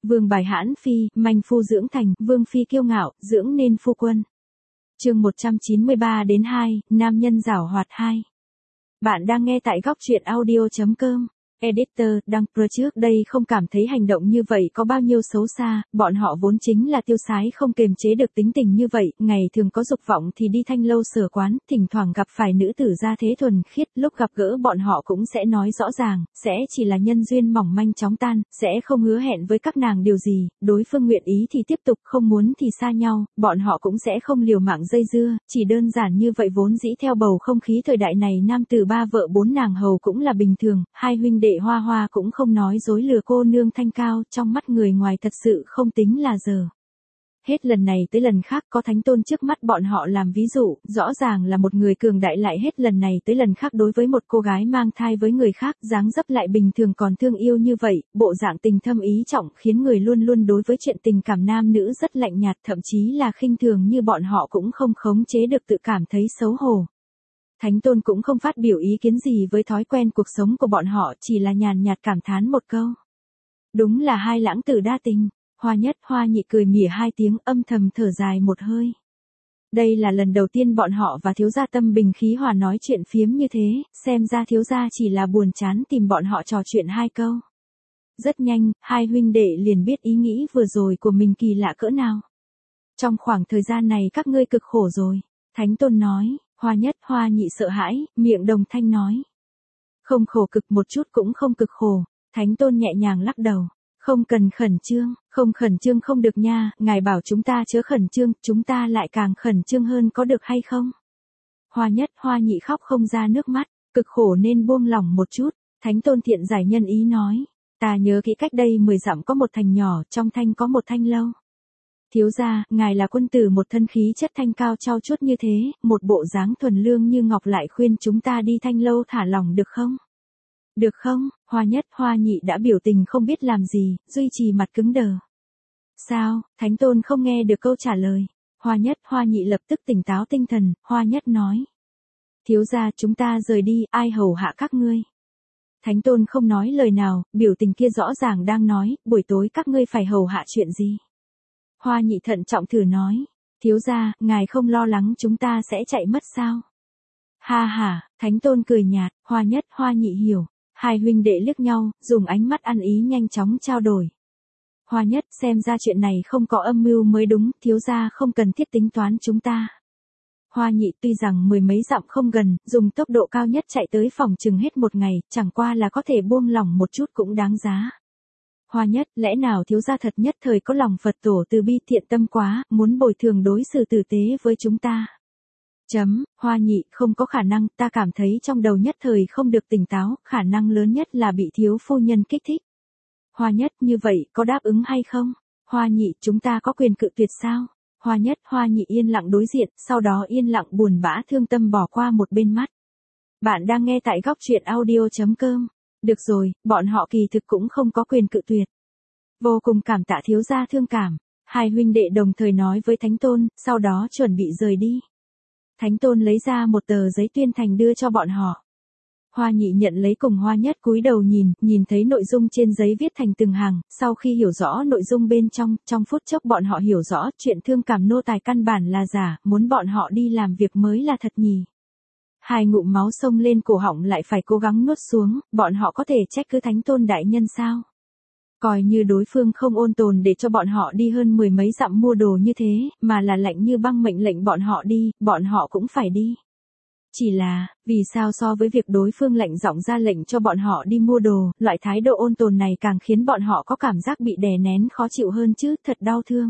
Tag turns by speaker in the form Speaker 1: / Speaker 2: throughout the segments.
Speaker 1: Vương bài hãn phi, manh phu dưỡng thành, vương phi kiêu ngạo, dưỡng nên phu quân. Chương 193 đến 2, nam nhân giảo hoạt 2. Bạn đang nghe tại góc truyện audio.com. Editor, đăng pro trước đây không cảm thấy hành động như vậy có bao nhiêu xấu xa, bọn họ vốn chính là tiêu sái không kềm chế được tính tình như vậy, ngày thường có dục vọng thì đi thanh lâu sở quán, thỉnh thoảng gặp phải nữ tử gia thế thuần khiết, lúc gặp gỡ bọn họ cũng sẽ nói rõ ràng, sẽ chỉ là nhân duyên mỏng manh chóng tan, sẽ không hứa hẹn với các nàng điều gì, đối phương nguyện ý thì tiếp tục, không muốn thì xa nhau, bọn họ cũng sẽ không liều mạng dây dưa, chỉ đơn giản như vậy vốn dĩ theo bầu không khí thời đại này nam tử ba vợ bốn nàng hầu cũng là bình thường, hai huynh đệ Hoa Hoa cũng không nói dối lừa cô nương thanh cao, trong mắt người ngoài thật sự không tính là giờ. Hết lần này tới lần khác có Thánh Tôn trước mắt bọn họ làm ví dụ, rõ ràng là một người cường đại lại hết lần này tới lần khác đối với một cô gái mang thai với người khác, dáng dấp lại bình thường còn thương yêu như vậy, bộ dạng tình thâm ý trọng khiến người luôn luôn đối với chuyện tình cảm nam nữ rất lạnh nhạt, thậm chí là khinh thường như bọn họ cũng không khống chế được tự cảm thấy xấu hổ. Thánh Tôn cũng không phát biểu ý kiến gì với thói quen cuộc sống của bọn họ, chỉ là nhàn nhạt cảm thán một câu. Đúng là hai lãng tử đa tình. Hoa Nhất Hoa Nhị cười mỉa hai tiếng, âm thầm thở dài một hơi. Đây là lần đầu tiên bọn họ và thiếu gia tâm bình khí hòa nói chuyện phiếm như thế, xem ra thiếu gia chỉ là buồn chán tìm bọn họ trò chuyện hai câu. Rất nhanh, hai huynh đệ liền biết ý nghĩ vừa rồi của mình kỳ lạ cỡ nào. Trong khoảng thời gian này các ngươi cực khổ rồi, Thánh Tôn nói. Hoa Nhất Hoa Nhị sợ hãi, miệng đồng thanh nói. Không khổ cực một chút cũng không cực khổ, Thánh Tôn nhẹ nhàng lắc đầu. Không cần khẩn trương, không khẩn trương không được nha, ngài bảo chúng ta chớ khẩn trương, chúng ta lại càng khẩn trương hơn có được hay không? Hoa Nhất Hoa Nhị khóc không ra nước mắt, cực khổ nên buông lỏng một chút, Thánh Tôn thiện giải nhân ý nói. Ta nhớ kỹ cách đây 10 dặm có một thành nhỏ, trong thanh có một thanh lâu. Thiếu gia, ngài là quân tử một thân khí chất thanh cao trau chuốt như thế, một bộ dáng thuần lương như ngọc lại khuyên chúng ta đi thanh lâu thả lỏng được không? Được không? Hoa Nhất Hoa Nhị đã biểu tình không biết làm gì, duy trì mặt cứng đờ. Sao? Thánh Tôn không nghe được câu trả lời. Hoa Nhất Hoa Nhị lập tức tỉnh táo tinh thần, Hoa Nhất nói. Thiếu gia chúng ta rời đi, ai hầu hạ các ngươi? Thánh Tôn không nói lời nào, biểu tình kia rõ ràng đang nói, buổi tối các ngươi phải hầu hạ chuyện gì? Hoa Nhị thận trọng thử nói, thiếu gia, ngài không lo lắng chúng ta sẽ chạy mất sao? Ha ha, Thánh Tôn cười nhạt, Hoa Nhất Hoa Nhị hiểu, hai huynh đệ liếc nhau, dùng ánh mắt ăn ý nhanh chóng trao đổi. Hoa Nhất xem ra chuyện này không có âm mưu mới đúng, thiếu gia không cần thiết tính toán chúng ta. Hoa Nhị tuy rằng mười mấy dặm không gần, dùng tốc độ cao nhất chạy tới phòng chừng hết một ngày, chẳng qua là có thể buông lỏng một chút cũng đáng giá. Hoa Nhất, lẽ nào thiếu gia thật nhất thời có lòng Phật tổ từ bi thiện tâm quá, muốn bồi thường đối xử tử tế với chúng ta. Hoa Nhị, không có khả năng, ta cảm thấy trong đầu nhất thời không được tỉnh táo, khả năng lớn nhất là bị thiếu phu nhân kích thích. Hoa Nhất, như vậy, có đáp ứng hay không? Hoa Nhị, chúng ta có quyền cự tuyệt sao? Hoa Nhất Hoa Nhị yên lặng đối diện, sau đó yên lặng buồn bã thương tâm bỏ qua một bên mắt. Bạn đang nghe tại góc truyện audio.com. Được rồi, bọn họ kỳ thực cũng không có quyền cự tuyệt. Vô cùng cảm tạ thiếu gia thương cảm. Hai huynh đệ đồng thời nói với Thánh Tôn, sau đó chuẩn bị rời đi. Thánh Tôn lấy ra một tờ giấy tuyên thành đưa cho bọn họ. Hoa Nhị nhận lấy cùng Hoa Nhất cúi đầu nhìn thấy nội dung trên giấy viết thành từng hàng, sau khi hiểu rõ nội dung bên trong phút chốc bọn họ hiểu rõ chuyện thương cảm nô tài căn bản là giả, muốn bọn họ đi làm việc mới là thật nhỉ. Hai ngụm máu xông lên cổ họng lại phải cố gắng nuốt xuống, bọn họ có thể trách cứ Thánh Tôn đại nhân sao? Coi như đối phương không ôn tồn để cho bọn họ đi hơn mười mấy dặm mua đồ như thế, mà là lạnh như băng mệnh lệnh bọn họ đi, bọn họ cũng phải đi. Chỉ là, vì sao so với việc đối phương lệnh giọng ra lệnh cho bọn họ đi mua đồ, loại thái độ ôn tồn này càng khiến bọn họ có cảm giác bị đè nén khó chịu hơn chứ, thật đau thương.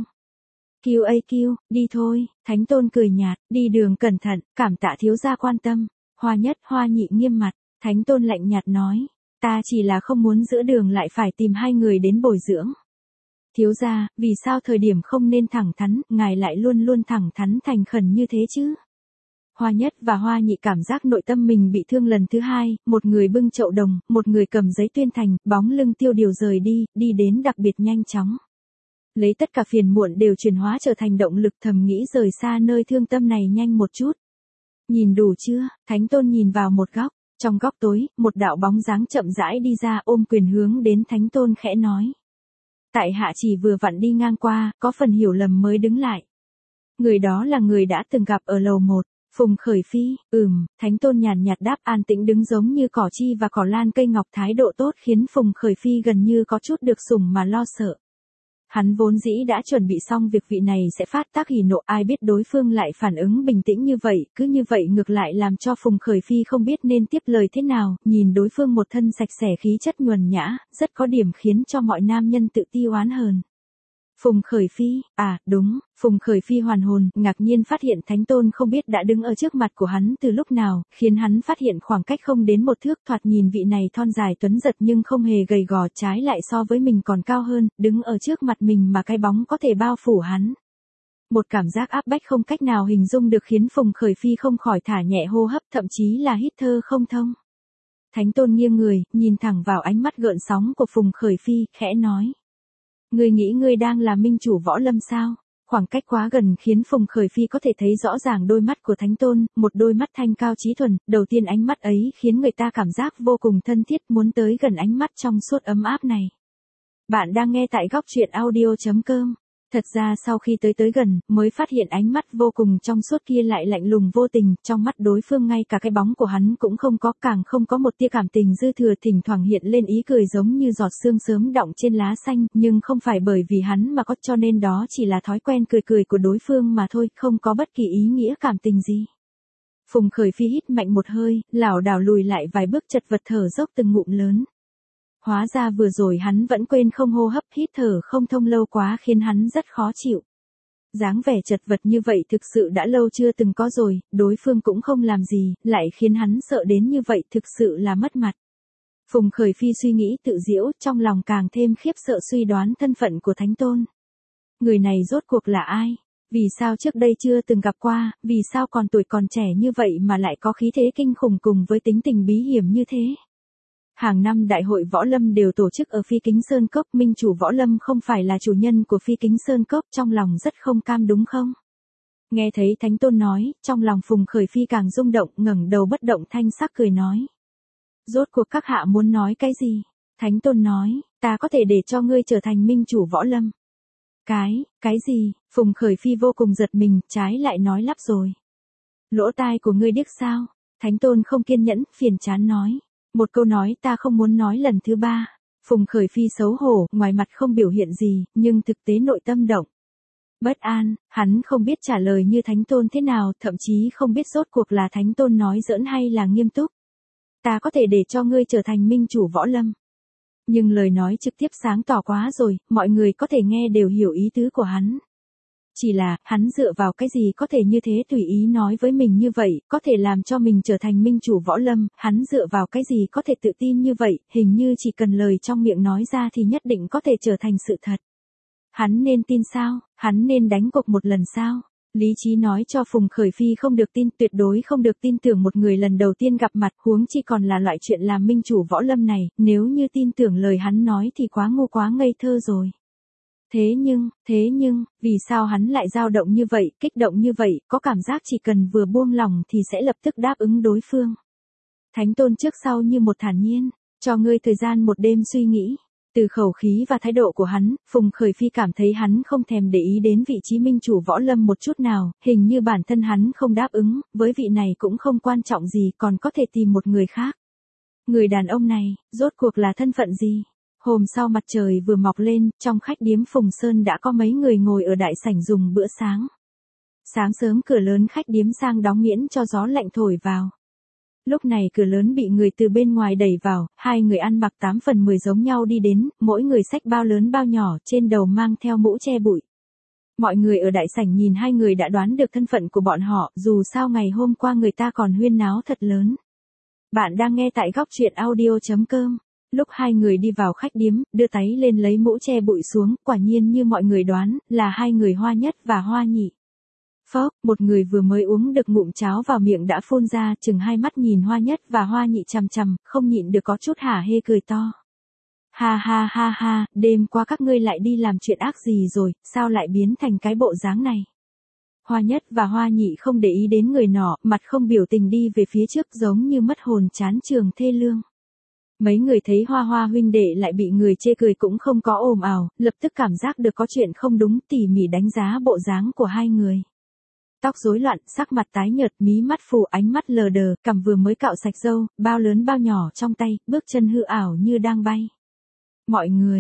Speaker 1: QAQ, đi thôi, Thánh Tôn cười nhạt, đi đường cẩn thận, cảm tạ thiếu gia quan tâm. Hoa Nhất Hoa Nhị nghiêm mặt, Thánh Tôn lạnh nhạt nói, ta chỉ là không muốn giữa đường lại phải tìm hai người đến bồi dưỡng. Thiếu gia, vì sao thời điểm không nên thẳng thắn, ngài lại luôn luôn thẳng thắn thành khẩn như thế chứ? Hoa Nhất và Hoa Nhị cảm giác nội tâm mình bị thương lần thứ hai, một người bưng chậu đồng, một người cầm giấy tuyên thành, bóng lưng tiêu điều rời đi đến đặc biệt nhanh chóng. Lấy tất cả phiền muộn đều chuyển hóa trở thành động lực, thầm nghĩ rời xa nơi thương tâm này nhanh một chút. Nhìn đủ chưa? Thánh Tôn nhìn vào một góc, trong góc tối, một đạo bóng dáng chậm rãi đi ra ôm quyền hướng đến Thánh Tôn khẽ nói. Tại hạ chỉ vừa vặn đi ngang qua, có phần hiểu lầm mới đứng lại. Người đó là người đã từng gặp ở lầu 1. Phùng Khởi Phi, Thánh Tôn nhàn nhạt đáp, an tĩnh đứng giống như cỏ chi và cỏ lan cây ngọc, thái độ tốt khiến Phùng Khởi Phi gần như có chút được sủng mà lo sợ. Hắn vốn dĩ đã chuẩn bị xong việc vị này sẽ phát tác hỉ nộ, ai biết đối phương lại phản ứng bình tĩnh như vậy, cứ như vậy ngược lại làm cho Phùng Khởi Phi không biết nên tiếp lời thế nào, nhìn đối phương một thân sạch sẽ khí chất nhuần nhã, rất có điểm khiến cho mọi nam nhân tự ti oán hờn. Phùng Khởi Phi, đúng, Phùng Khởi Phi hoàn hồn, ngạc nhiên phát hiện Thánh Tôn không biết đã đứng ở trước mặt của hắn từ lúc nào, khiến hắn phát hiện khoảng cách không đến 1 thước, thoạt nhìn vị này thon dài tuấn giật nhưng không hề gầy gò, trái lại so với mình còn cao hơn, đứng ở trước mặt mình mà cái bóng có thể bao phủ hắn. Một cảm giác áp bách không cách nào hình dung được khiến Phùng Khởi Phi không khỏi thả nhẹ hô hấp, thậm chí là hít thở không thông. Thánh Tôn nghiêng người, nhìn thẳng vào ánh mắt gợn sóng của Phùng Khởi Phi, khẽ nói. Ngươi nghĩ ngươi đang là minh chủ võ lâm sao? Khoảng cách quá gần khiến Phùng Khởi Phi có thể thấy rõ ràng đôi mắt của Thánh Tôn, một đôi mắt thanh cao trí thuần, đầu tiên ánh mắt ấy khiến người ta cảm giác vô cùng thân thiết, muốn tới gần ánh mắt trong suốt ấm áp này. Bạn đang nghe tại góc truyện audio.com. Thật ra sau khi tới gần, mới phát hiện ánh mắt vô cùng trong suốt kia lại lạnh lùng vô tình, trong mắt đối phương ngay cả cái bóng của hắn cũng không có, càng không có một tia cảm tình dư thừa, thỉnh thoảng hiện lên ý cười giống như giọt sương sớm đọng trên lá xanh, nhưng không phải bởi vì hắn mà có, cho nên đó chỉ là thói quen cười của đối phương mà thôi, không có bất kỳ ý nghĩa cảm tình gì. Phùng Khởi Phi hít mạnh một hơi, lảo đảo lùi lại vài bước, chật vật thở dốc từng ngụm lớn. Hóa ra vừa rồi hắn vẫn quên không hô hấp, hít thở không thông lâu quá khiến hắn rất khó chịu. Dáng vẻ chật vật như vậy thực sự đã lâu chưa từng có rồi, đối phương cũng không làm gì, lại khiến hắn sợ đến như vậy, thực sự là mất mặt. Phùng Khởi Phi suy nghĩ tự giễu, trong lòng càng thêm khiếp sợ suy đoán thân phận của Thánh Tôn. Người này rốt cuộc là ai? Vì sao trước đây chưa từng gặp qua, vì sao còn tuổi còn trẻ như vậy mà lại có khí thế kinh khủng cùng với tính tình bí hiểm như thế? Hàng năm đại hội võ lâm đều tổ chức ở Phi Kính Sơn Cốc, minh chủ võ lâm không phải là chủ nhân của Phi Kính Sơn Cốc, trong lòng rất không cam đúng không? Nghe thấy Thánh Tôn nói, trong lòng Phùng Khởi Phi càng rung động, ngẩng đầu bất động thanh sắc cười nói. Rốt cuộc các hạ muốn nói cái gì? Thánh Tôn nói, ta có thể để cho ngươi trở thành minh chủ võ lâm. Cái gì? Phùng Khởi Phi vô cùng giật mình, trái lại nói lắp rồi. Lỗ tai của ngươi điếc sao? Thánh Tôn không kiên nhẫn, phiền chán nói. Một câu nói ta không muốn nói lần thứ 3. Phùng Khởi Phi xấu hổ, ngoài mặt không biểu hiện gì, nhưng thực tế nội tâm động. Bất an, hắn không biết trả lời như Thánh Tôn thế nào, thậm chí không biết rốt cuộc là Thánh Tôn nói giỡn hay là nghiêm túc. Ta có thể để cho ngươi trở thành minh chủ võ lâm. Nhưng lời nói trực tiếp sáng tỏ quá rồi, mọi người có thể nghe đều hiểu ý tứ của hắn. Chỉ là, hắn dựa vào cái gì có thể như thế tùy ý nói với mình như vậy, có thể làm cho mình trở thành minh chủ võ lâm, hắn dựa vào cái gì có thể tự tin như vậy, hình như chỉ cần lời trong miệng nói ra thì nhất định có thể trở thành sự thật. Hắn nên tin sao? Hắn nên đánh cuộc một lần sao? Lý trí nói cho Phùng Khởi Phi không được tin, tuyệt đối không được tin tưởng một người lần đầu tiên gặp mặt, huống chi còn là loại chuyện làm minh chủ võ lâm này, nếu như tin tưởng lời hắn nói thì quá ngu quá ngây thơ rồi. Thế nhưng, vì sao hắn lại dao động như vậy, kích động như vậy, có cảm giác chỉ cần vừa buông lòng thì sẽ lập tức đáp ứng đối phương. Thánh Tôn trước sau như một thản nhiên, cho ngươi thời gian một đêm suy nghĩ. Từ khẩu khí và thái độ của hắn, Phùng Khởi Phi cảm thấy hắn không thèm để ý đến vị trí minh chủ võ lâm một chút nào, hình như bản thân hắn không đáp ứng, với vị này cũng không quan trọng gì, còn có thể tìm một người khác. Người đàn ông này, rốt cuộc là thân phận gì? Hôm sau mặt trời vừa mọc lên, trong khách điếm Phùng Sơn đã có mấy người ngồi ở đại sảnh dùng bữa sáng. Sáng sớm cửa lớn khách điếm sang đóng miễn cho gió lạnh thổi vào. Lúc này cửa lớn bị người từ bên ngoài đẩy vào, hai người ăn mặc 8 phần 10 giống nhau đi đến, mỗi người xách bao lớn bao nhỏ, trên đầu mang theo mũ che bụi. Mọi người ở đại sảnh nhìn hai người đã đoán được thân phận của bọn họ, dù sao ngày hôm qua người ta còn huyên náo thật lớn. Bạn đang nghe tại góc truyện audio.com. Lúc hai người đi vào khách điếm, đưa tay lên lấy mũ che bụi xuống, quả nhiên như mọi người đoán, là hai người Hoa Nhất và Hoa Nhị. Phốc, một người vừa mới uống được ngụm cháo vào miệng đã phun ra, chừng hai mắt nhìn Hoa Nhất và Hoa Nhị chằm chằm, không nhịn được có chút hả hê cười to. Ha, đêm qua các ngươi lại đi làm chuyện ác gì rồi, sao lại biến thành cái bộ dáng này? Hoa Nhất và Hoa Nhị không để ý đến người nọ, mặt không biểu tình đi về phía trước giống như mất hồn chán trường thê lương. Mấy người thấy Hoa Hoa huynh đệ lại bị người chê cười cũng không có ồn ào, lập tức cảm giác được có chuyện không đúng, tỉ mỉ đánh giá bộ dáng của hai người. Tóc rối loạn, sắc mặt tái nhợt, mí mắt phù, ánh mắt lờ đờ, cằm vừa mới cạo sạch râu, bao lớn bao nhỏ trong tay, bước chân hư ảo như đang bay. Mọi người,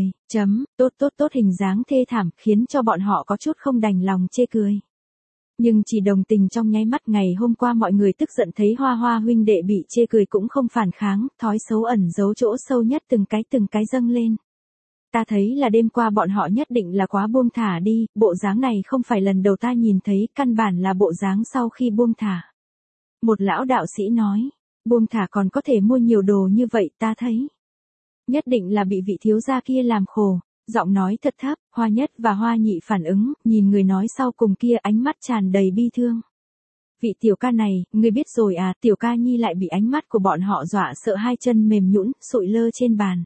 Speaker 1: tốt hình dáng thê thảm, khiến cho bọn họ có chút không đành lòng chê cười. Nhưng chỉ đồng tình trong nháy mắt. Ngày hôm qua mọi người tức giận thấy Hoa Hoa huynh đệ bị chê cười cũng không phản kháng, thói xấu ẩn giấu chỗ sâu nhất từng cái dâng lên. Ta thấy là đêm qua bọn họ nhất định là quá buông thả đi, bộ dáng này không phải lần đầu ta nhìn thấy, căn bản là bộ dáng sau khi buông thả. Một lão đạo sĩ nói, buông thả còn có thể mua nhiều đồ như vậy, ta thấy. Nhất định là bị vị thiếu gia kia làm khổ. Giọng nói thật thấp, Hoa Nhất và Hoa Nhị phản ứng, nhìn người nói sau cùng kia, ánh mắt tràn đầy bi thương. Vị tiểu ca này, ngươi biết rồi à, tiểu ca nhi lại bị ánh mắt của bọn họ dọa sợ, hai chân mềm nhũn, sụi lơ trên bàn.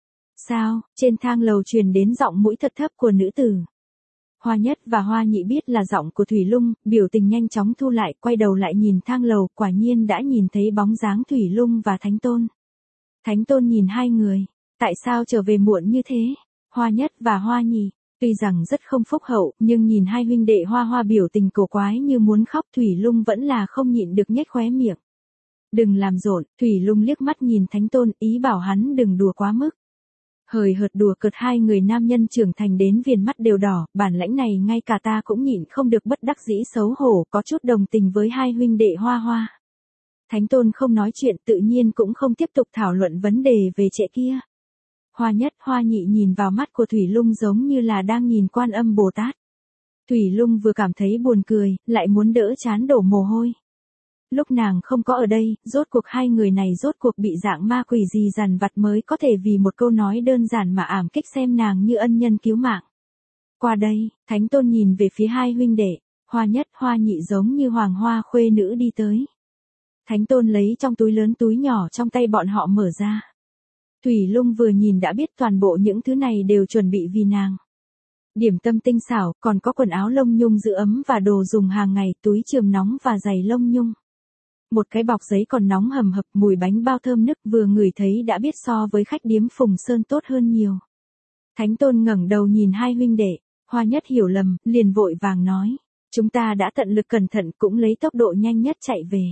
Speaker 1: Sao? Trên thang lầu truyền đến giọng mũi thật thấp của nữ tử. Hoa Nhất và Hoa Nhị biết là giọng của Thủy Lung, biểu tình nhanh chóng thu lại, quay đầu lại nhìn thang lầu, quả nhiên đã nhìn thấy bóng dáng Thủy Lung và Thánh Tôn. Thánh Tôn nhìn hai người, tại sao trở về muộn như thế? Hoa Nhất và Hoa Nhị, tuy rằng rất không phúc hậu, nhưng nhìn hai huynh đệ Hoa Hoa biểu tình cổ quái như muốn khóc, Thủy Lung vẫn là không nhịn được nhếch khóe miệng. Đừng làm rộn, Thủy Lung liếc mắt nhìn Thánh Tôn, ý bảo hắn đừng đùa quá mức. Hời hợt đùa cợt, hai người nam nhân trưởng thành đến viền mắt đều đỏ, bản lãnh này ngay cả ta cũng nhịn không được, bất đắc dĩ xấu hổ, có chút đồng tình với hai huynh đệ Hoa Hoa. Thánh Tôn không nói chuyện, tự nhiên cũng không tiếp tục thảo luận vấn đề về trẻ kia. Hoa Nhất, Hoa Nhị nhìn vào mắt của Thủy Lung giống như là đang nhìn Quan Âm Bồ Tát. Thủy Lung vừa cảm thấy buồn cười, lại muốn đỡ chán đổ mồ hôi. Lúc nàng không có ở đây, rốt cuộc hai người này rốt cuộc bị dạng ma quỷ gì dằn vặt mới có thể vì một câu nói đơn giản mà ảm kích xem nàng như ân nhân cứu mạng. Qua đây, Thánh Tôn nhìn về phía hai huynh đệ, Hoa Nhất, Hoa Nhị giống như hoàng hoa khuê nữ đi tới. Thánh Tôn lấy trong túi lớn túi nhỏ trong tay bọn họ mở ra. Thủy Lung vừa nhìn đã biết toàn bộ những thứ này đều chuẩn bị vì nàng. Điểm tâm tinh xảo, còn có quần áo lông nhung giữ ấm và đồ dùng hàng ngày, túi chườm nóng và giày lông nhung. Một cái bọc giấy còn nóng hầm hập, mùi bánh bao thơm nức, vừa ngửi thấy đã biết so với khách điếm Phùng Sơn tốt hơn nhiều. Thánh Tôn ngẩng đầu nhìn hai huynh đệ, Hoa Nhất hiểu lầm, liền vội vàng nói, chúng ta đã tận lực cẩn thận cũng lấy tốc độ nhanh nhất chạy về.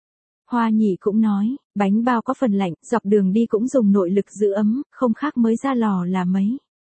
Speaker 1: Hoa Nhị cũng nói, bánh bao có phần lạnh, dọc đường đi cũng dùng nội lực giữ ấm, không khác mới ra lò là mấy.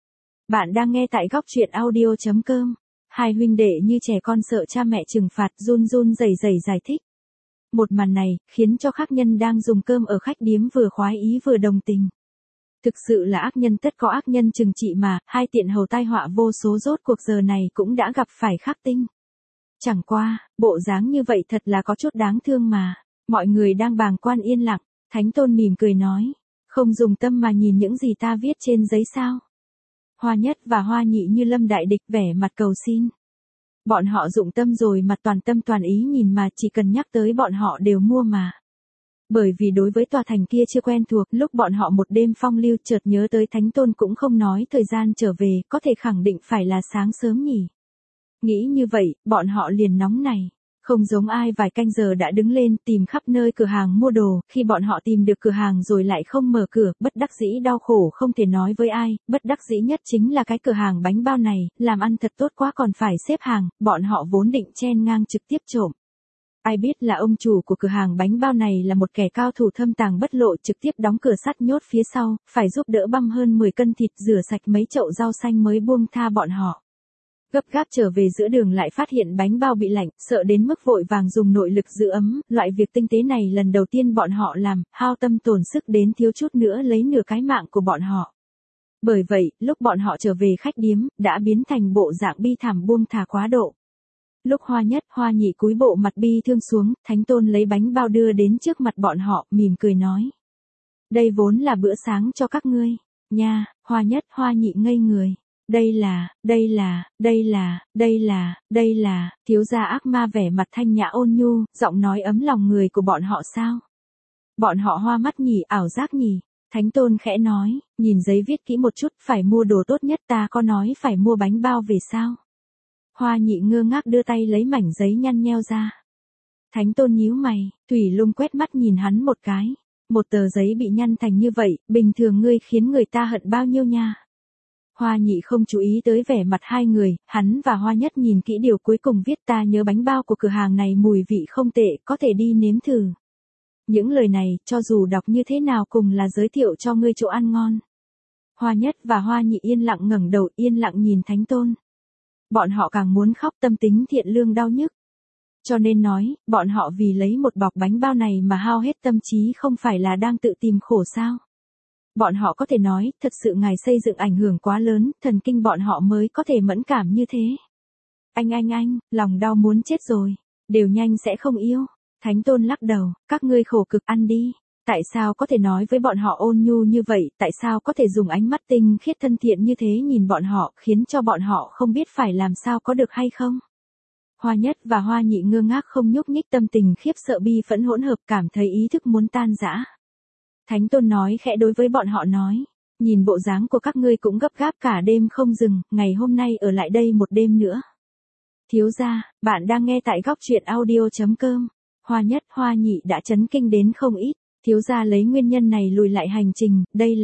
Speaker 1: Bạn đang nghe tại góc truyện audio.com. Hai huynh đệ như trẻ con sợ cha mẹ trừng phạt, run run rẩy rẩy giải thích. Một màn này, khiến cho khách nhân đang dùng cơm ở khách điếm vừa khoái ý vừa đồng tình. Thực sự là ác nhân tất có ác nhân trừng trị mà, hai tiện hầu tai họa vô số rốt cuộc giờ này cũng đã gặp phải Khắc Tinh. Chẳng qua, bộ dáng như vậy thật là có chút đáng thương mà. Mọi người đang bàng quan yên lặng, Thánh Tôn mỉm cười nói, không dùng tâm mà nhìn những gì ta viết trên giấy sao. Hoa Nhất và Hoa Nhị như lâm đại địch, vẻ mặt cầu xin. Bọn họ dụng tâm rồi mà, toàn tâm toàn ý nhìn mà, chỉ cần nhắc tới bọn họ đều mua mà. Bởi vì đối với tòa thành kia chưa quen thuộc, lúc bọn họ một đêm phong lưu chợt nhớ tới Thánh Tôn cũng không nói thời gian trở về, có thể khẳng định phải là sáng sớm nhỉ. Nghĩ như vậy, bọn họ liền nóng này. Không giống ai vài canh giờ đã đứng lên tìm khắp nơi cửa hàng mua đồ, khi bọn họ tìm được cửa hàng rồi lại không mở cửa, bất đắc dĩ đau khổ không thể nói với ai, bất đắc dĩ nhất chính là cái cửa hàng bánh bao này, làm ăn thật tốt quá còn phải xếp hàng, bọn họ vốn định chen ngang trực tiếp trộm. Ai biết là ông chủ của cửa hàng bánh bao này là một kẻ cao thủ thâm tàng bất lộ, trực tiếp đóng cửa sắt nhốt phía sau, phải giúp đỡ băm hơn 10 cân thịt, rửa sạch mấy chậu rau xanh mới buông tha bọn họ. Gấp gáp trở về giữa đường lại phát hiện bánh bao bị lạnh, sợ đến mức vội vàng dùng nội lực giữ ấm, loại việc tinh tế này lần đầu tiên bọn họ làm, hao tâm tổn sức đến thiếu chút nữa lấy nửa cái mạng của bọn họ. Bởi vậy, lúc bọn họ trở về khách điếm, đã biến thành bộ dạng bi thảm buông thả quá độ. Lúc Hoa Nhất, Hoa Nhị cúi bộ mặt bi thương xuống, Thánh Tôn lấy bánh bao đưa đến trước mặt bọn họ, mỉm cười nói. Đây vốn là bữa sáng cho các ngươi, nha. Hoa Nhất, Hoa Nhị ngây người. Đây là, thiếu gia ác ma vẻ mặt thanh nhã ôn nhu, giọng nói ấm lòng người của bọn họ sao? Bọn họ hoa mắt nhỉ, ảo giác nhỉ? Thánh Tôn khẽ nói, nhìn giấy viết kỹ một chút, phải mua đồ tốt nhất, ta có nói phải mua bánh bao về sao? Hoa Nhị ngơ ngác đưa tay lấy mảnh giấy nhăn nheo ra. Thánh Tôn nhíu mày, Thủy Lung quét mắt nhìn hắn một cái. một tờ giấy bị nhăn thành như vậy, bình thường ngươi khiến người ta hận bao nhiêu nha. Hoa Nhị không chú ý tới vẻ mặt hai người, hắn và Hoa Nhất nhìn kỹ điều cuối cùng viết ta nhớ bánh bao của cửa hàng này mùi vị không tệ, có thể đi nếm thử. Những lời này, cho dù đọc như thế nào cùng là giới thiệu cho ngươi chỗ ăn ngon. Hoa Nhất và Hoa Nhị yên lặng ngẩng đầu yên lặng nhìn Thánh Tôn. Bọn họ càng muốn khóc, tâm tính thiện lương đau nhức. Cho nên nói, bọn họ vì lấy một bọc bánh bao này mà hao hết tâm trí không phải là đang tự tìm khổ sao. Bọn họ có thể nói, thật sự ngài xây dựng ảnh hưởng quá lớn, thần kinh bọn họ mới có thể mẫn cảm như thế. Anh, lòng đau muốn chết rồi, đều nhanh sẽ không yêu. Thánh Tôn lắc đầu, các ngươi khổ cực ăn đi. Tại sao có thể nói với bọn họ ôn nhu như vậy, tại sao có thể dùng ánh mắt tinh khiết thân thiện như thế nhìn bọn họ, khiến cho bọn họ không biết phải làm sao có được hay không? Hoa Nhất và Hoa Nhị ngơ ngác không nhúc nhích, tâm tình khiếp sợ bi phẫn hỗn hợp, cảm thấy ý thức muốn tan rã. Thánh Tôn nói khẽ đối với bọn họ nói, nhìn bộ dáng của các ngươi cũng gấp gáp cả đêm không dừng, ngày hôm nay ở lại đây một đêm nữa. Thiếu gia, bạn đang nghe tại Góc Truyện Audio.com. Hoa Nhất, Hoa Nhị đã chấn kinh đến không ít, thiếu gia lấy nguyên nhân này lùi lại hành trình, đây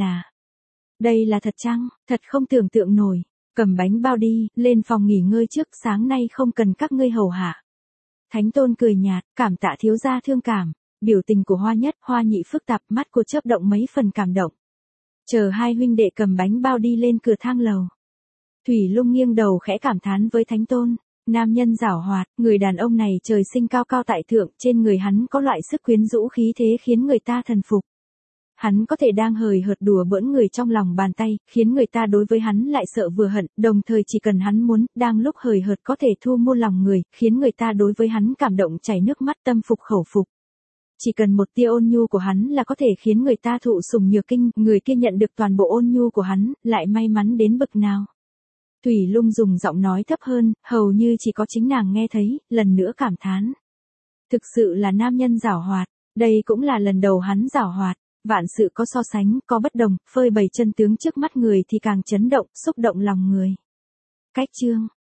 Speaker 1: là thật chăng, thật không tưởng tượng nổi. Cầm bánh bao đi, lên phòng nghỉ ngơi trước, sáng nay không cần các ngươi hầu hạ. Thánh Tôn cười nhạt, cảm tạ thiếu gia thương cảm. Biểu tình của Hoa Nhất, Hoa Nhị phức tạp, mắt cô chớp động mấy phần cảm động. Chờ hai huynh đệ cầm bánh bao đi lên cửa thang lầu. Thủy Lung nghiêng đầu khẽ cảm thán với Thánh Tôn, nam nhân giảo hoạt, người đàn ông này trời sinh cao cao tại thượng, trên người hắn có loại sức quyến rũ khí thế khiến người ta thần phục. Hắn có thể đang hời hợt đùa bỡn người trong lòng bàn tay, khiến người ta đối với hắn lại sợ vừa hận, đồng thời chỉ cần hắn muốn, đang lúc hời hợt có thể thu mua lòng người, khiến người ta đối với hắn cảm động chảy nước mắt, tâm phục khẩu phục. Chỉ cần một tia ôn nhu của hắn là có thể khiến người ta thụ sủng nhược kinh, người kia nhận được toàn bộ ôn nhu của hắn, lại may mắn đến bậc nào. Thủy Lung dùng giọng nói thấp hơn, hầu như chỉ có chính nàng nghe thấy, lần nữa cảm thán. Thực sự là nam nhân giảo hoạt, đây cũng là lần đầu hắn giảo hoạt, vạn sự có so sánh, có bất đồng, phơi bày chân tướng trước mắt người thì càng chấn động, xúc động lòng người. Cách chương